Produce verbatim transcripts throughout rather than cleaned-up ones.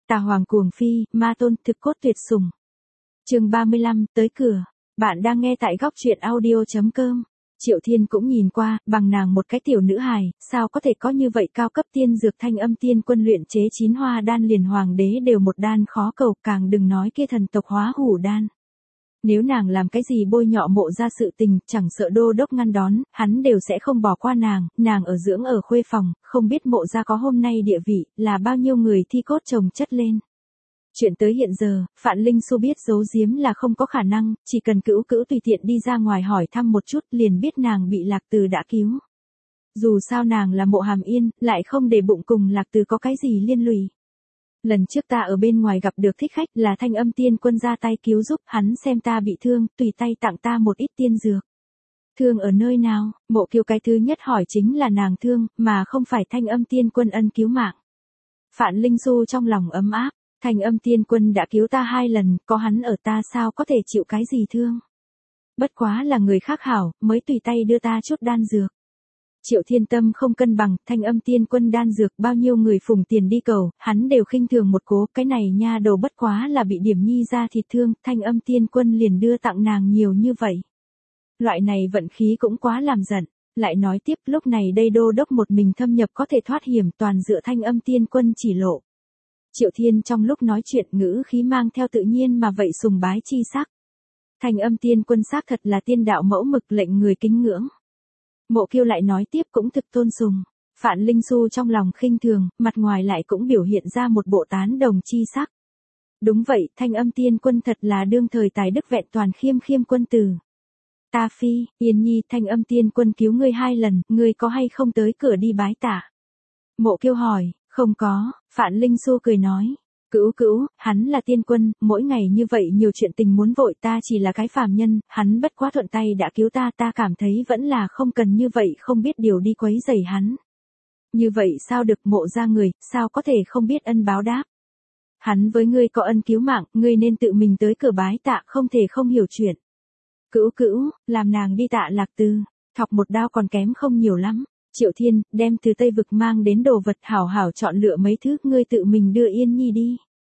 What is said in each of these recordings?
Tà hoàng cuồng phi, ma tôn thực cốt tuyệt sủng. Chương ba mươi lăm, tới cửa. Bạn đang nghe tại góc truyện audio chấm com. Triệu Thiên cũng nhìn qua, bằng nàng một cái tiểu nữ hài, sao có thể có như vậy cao cấp tiên dược Thanh Âm Tiên Quân luyện chế chín hoa đan liền hoàng đế đều một đan khó cầu, càng đừng nói kia thần tộc hóa hủ đan. Nếu nàng làm cái gì bôi nhọ mộ ra sự tình, chẳng sợ đô đốc ngăn đón, hắn đều sẽ không bỏ qua nàng, nàng ở dưỡng ở khuê phòng, không biết mộ ra có hôm nay địa vị, là bao nhiêu người thi cốt chồng chất lên. Chuyện tới hiện giờ, Phạn Linh Xu biết giấu giếm là không có khả năng, chỉ cần cữu cữu tùy tiện đi ra ngoài hỏi thăm một chút liền biết nàng bị Lạc Từ đã cứu. Dù sao nàng là Mộ Hàm Yên, lại không để bụng cùng Lạc Từ có cái gì liên lụy. Lần trước ta ở bên ngoài gặp được thích khách là Thanh Âm Tiên Quân ra tay cứu giúp, hắn xem ta bị thương, tùy tay tặng ta một ít tiên dược. Thương ở nơi nào? Mộ Kiều cái thứ nhất hỏi chính là nàng thương, mà không phải Thanh Âm Tiên Quân ân cứu mạng. Phạn Linh Xu trong lòng ấm áp, Thanh Âm Tiên Quân đã cứu ta hai lần, có hắn ở ta sao có thể chịu cái gì thương. Bất quá là người khác hảo, mới tùy tay đưa ta chút đan dược. Triệu Thiên tâm không cân bằng, Thanh Âm Tiên Quân đan dược bao nhiêu người phùng tiền đi cầu, hắn đều khinh thường một cố, cái này nha đầu bất quá là bị điểm nhi ra thịt thương, Thanh Âm Tiên Quân liền đưa tặng nàng nhiều như vậy. Loại này vận khí cũng quá làm giận, lại nói tiếp lúc này đây đô đốc một mình thâm nhập có thể thoát hiểm toàn dựa Thanh Âm Tiên Quân chỉ lộ. Triệu Thiên trong lúc nói chuyện ngữ khí mang theo tự nhiên mà vậy sùng bái chi sắc. Thanh Âm Tiên Quân xác thật là tiên đạo mẫu mực lệnh người kính ngưỡng. Mộ Kiêu lại nói tiếp cũng thực tôn sùng. Phạn Linh Xu trong lòng khinh thường, mặt ngoài lại cũng biểu hiện ra một bộ tán đồng chi sắc. Đúng vậy, Thanh Âm Tiên Quân thật là đương thời tài đức vẹn toàn khiêm khiêm quân tử. Ta phi, Yên Nhi, Thanh Âm Tiên Quân cứu ngươi hai lần, ngươi có hay không tới cửa đi bái tạ? Mộ Kiêu hỏi, không có, Phạn Linh Xu cười nói. Cữu cữu, hắn là tiên quân, mỗi ngày như vậy nhiều chuyện tình muốn vội, ta chỉ là cái phàm nhân, hắn bất quá thuận tay đã cứu ta, ta cảm thấy vẫn là không cần như vậy, không biết điều đi quấy rầy hắn. Như vậy sao được, mộ ra người, sao có thể không biết ân báo đáp. Hắn với ngươi có ân cứu mạng, ngươi nên tự mình tới cửa bái tạ, không thể không hiểu chuyện. Cữu cữu, làm nàng đi tạ Lạc Từ, thọc một đao còn kém không nhiều lắm. Triệu Thiên, đem từ Tây Vực mang đến đồ vật hảo hảo chọn lựa mấy thứ, ngươi tự mình đưa Yên Nhi đi.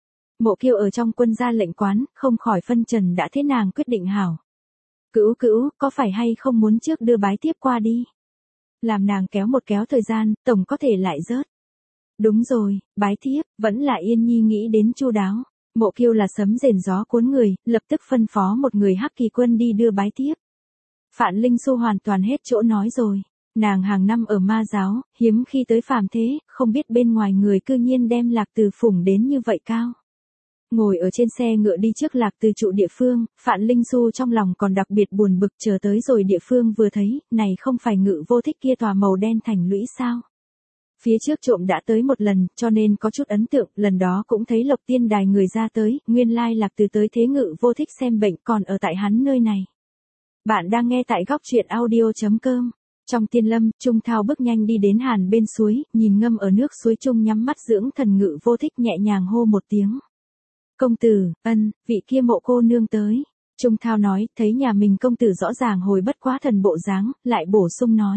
Mộ Kiều ở trong quân gia lệnh quán, không khỏi phân trần đã thế nàng quyết định hảo. Cữu cữu, có phải hay không muốn trước đưa bái tiếp qua đi? Làm nàng kéo một kéo thời gian, tổng có thể lại rớt. Đúng rồi, bái tiếp, vẫn là Yên Nhi nghĩ đến chu đáo. Mộ Kiều là sấm rền gió cuốn người, lập tức phân phó một người Hắc Kỳ quân đi đưa bái tiếp. Phạn Linh Xu hoàn toàn hết chỗ nói rồi. Nàng hàng năm ở ma giáo, hiếm khi tới phàm thế, không biết bên ngoài người cư nhiên đem Lạc Từ phủng đến như vậy cao. Ngồi ở trên xe ngựa đi trước Lạc Từ trụ địa phương, Phạn Linh Xu trong lòng còn đặc biệt buồn bực, chờ tới rồi địa phương vừa thấy, này không phải Ngự Vô Thích kia tòa màu đen thành lũy sao. Phía trước trộm đã tới một lần, cho nên có chút ấn tượng, lần đó cũng thấy Lộc Tiên Đài người ra tới, nguyên lai Lạc Từ tới thế Ngự Vô Thích xem bệnh còn ở tại hắn nơi này. Bạn đang nghe tại góc truyện audio chấm com. Trong tiên lâm, Trung Thao bước nhanh đi đến hàn bên suối, nhìn ngâm ở nước suối Trung nhắm mắt dưỡng thần Ngự Vô Thích nhẹ nhàng hô một tiếng. Công tử, ân, vị kia mộ cô nương tới. Trung Thao nói, thấy nhà mình công tử rõ ràng hồi bất quá thần bộ dáng, lại bổ sung nói.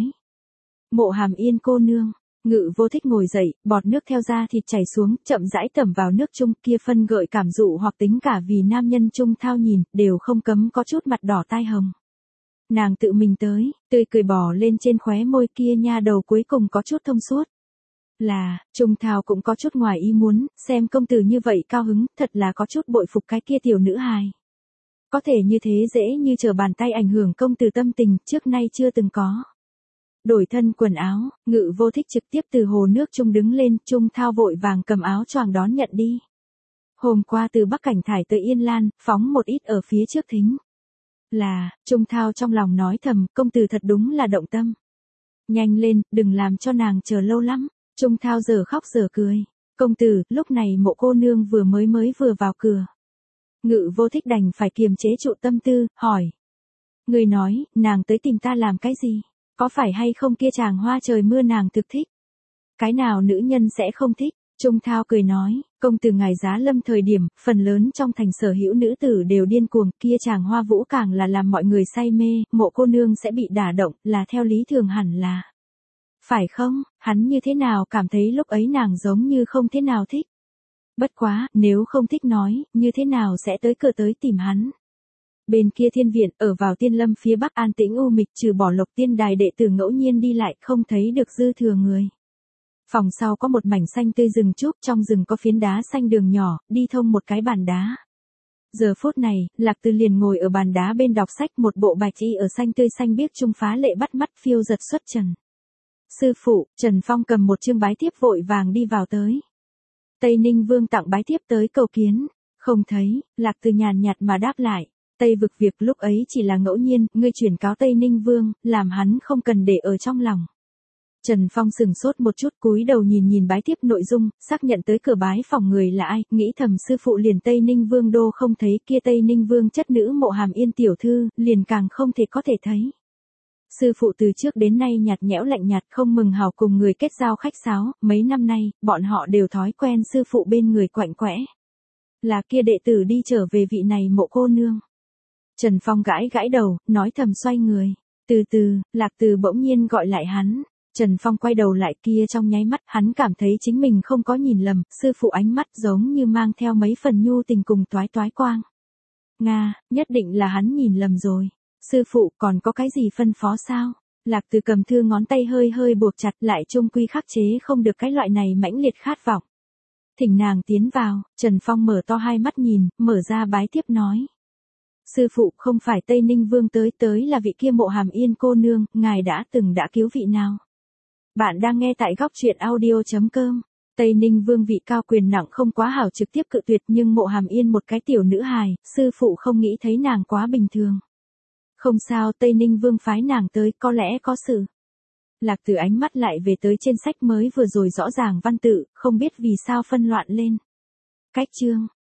Mộ Hàm Yên cô nương. Ngự Vô Thích ngồi dậy, bọt nước theo da thịt chảy xuống, chậm rãi tẩm vào nước Trung, kia phân gợi cảm dụ hoặc tính cả vì nam nhân Trung Thao nhìn, đều không cấm có chút mặt đỏ tai hồng. Nàng tự mình tới, tươi cười bò lên trên khóe môi, kia nha đầu cuối cùng có chút thông suốt. Là, Trung Thao cũng có chút ngoài ý muốn, xem công tử như vậy cao hứng, thật là có chút bội phục cái kia tiểu nữ hài. Có thể như thế dễ như trở bàn tay ảnh hưởng công tử tâm tình, trước nay chưa từng có. Đổi thân quần áo, Ngự Vô Thích trực tiếp từ hồ nước Trung đứng lên, Trung Thao vội vàng cầm áo choàng đón nhận đi. Hôm qua từ Bắc Cảnh Thải tới Yên Lan, phóng một ít ở phía trước thính. Là, Trung Thao trong lòng nói thầm, công tử thật đúng là động tâm. Nhanh lên, đừng làm cho nàng chờ lâu lắm. Trung Thao giờ khóc giờ cười. Công tử, lúc này mộ cô nương vừa mới mới vừa vào cửa. Ngự Vô Thích đành phải kiềm chế trụ tâm tư, hỏi. Người nói, nàng tới tìm ta làm cái gì? Có phải hay không kia chàng hoa trời mưa nàng thực thích? Cái nào nữ nhân sẽ không thích? Trung Thao cười nói, công tử ngài giá lâm thời điểm, phần lớn trong thành sở hữu nữ tử đều điên cuồng, kia chàng hoa vũ càng là làm mọi người say mê, mộ cô nương sẽ bị đả động, là theo lý thường hẳn là. Phải không, hắn như thế nào cảm thấy lúc ấy nàng giống như không thế nào thích. Bất quá, nếu không thích nói, như thế nào sẽ tới cửa tới tìm hắn. Bên kia thiên viện, ở vào tiên lâm phía bắc an tĩnh u mịch, trừ bỏ Lộc Tiên Đài đệ tử ngẫu nhiên đi lại, không thấy được dư thừa người. Phòng sau có một mảnh xanh tươi rừng trúc, trong rừng có phiến đá xanh đường nhỏ, đi thông một cái bàn đá. Giờ phút này, Lạc Từ liền ngồi ở bàn đá bên đọc sách, một bộ bạch y ở xanh tươi xanh biếc trung phá lệ bắt mắt phiêu giật xuất trần. Sư phụ, Trần Phong cầm một chương bái thiếp vội vàng đi vào tới. Tây Ninh Vương tặng bái thiếp tới cầu kiến, không thấy, Lạc Từ nhàn nhạt mà đáp lại. Tây vực việc lúc ấy chỉ là ngẫu nhiên, ngươi chuyển cáo Tây Ninh Vương, làm hắn không cần để ở trong lòng. Trần Phong sừng sốt một chút, cúi đầu nhìn nhìn bái thiếp nội dung, xác nhận tới cửa bái phòng người là ai, nghĩ thầm sư phụ liền Tây Ninh Vương đô không thấy, kia Tây Ninh Vương chất nữ Mộ Hàm Yên tiểu thư, liền càng không thể có thể thấy. Sư phụ từ trước đến nay nhạt nhẽo lạnh nhạt, không mừng hào cùng người kết giao khách sáo, mấy năm nay, bọn họ đều thói quen sư phụ bên người quạnh quẽ. Là kia đệ tử đi trở về vị này Mộ cô nương. Trần Phong gãi gãi đầu, nói thầm xoay người. Từ từ, Lạc Từ bỗng nhiên gọi lại hắn. Trần Phong quay đầu lại, kia trong nháy mắt, hắn cảm thấy chính mình không có nhìn lầm, sư phụ ánh mắt giống như mang theo mấy phần nhu tình cùng toái toái quang. Nga, nhất định là hắn nhìn lầm rồi. Sư phụ còn có cái gì phân phó sao? Lạc Từ cầm thư ngón tay hơi hơi buộc chặt, lại chung quy khắc chế không được cái loại này mãnh liệt khát vọng. Thỉnh nàng tiến vào, Trần Phong mở to hai mắt nhìn, mở ra bái thiếp nói. Sư phụ, không phải Tây Ninh Vương tới tới là vị kia Mộ Hàm Yên cô nương, ngài đã từng đã cứu vị nào? Bạn đang nghe tại góc truyện audio chấm com. Tây Ninh Vương vị cao quyền nặng không quá hảo trực tiếp cự tuyệt, nhưng Mộ Hàm Yên một cái tiểu nữ hài, sư phụ không nghĩ thấy nàng quá bình thường. Không sao, Tây Ninh Vương phái nàng tới, có lẽ có sự. Lạc Từ ánh mắt lại về tới trên sách mới vừa rồi rõ ràng văn tự, không biết vì sao phân loạn lên. Cách chương,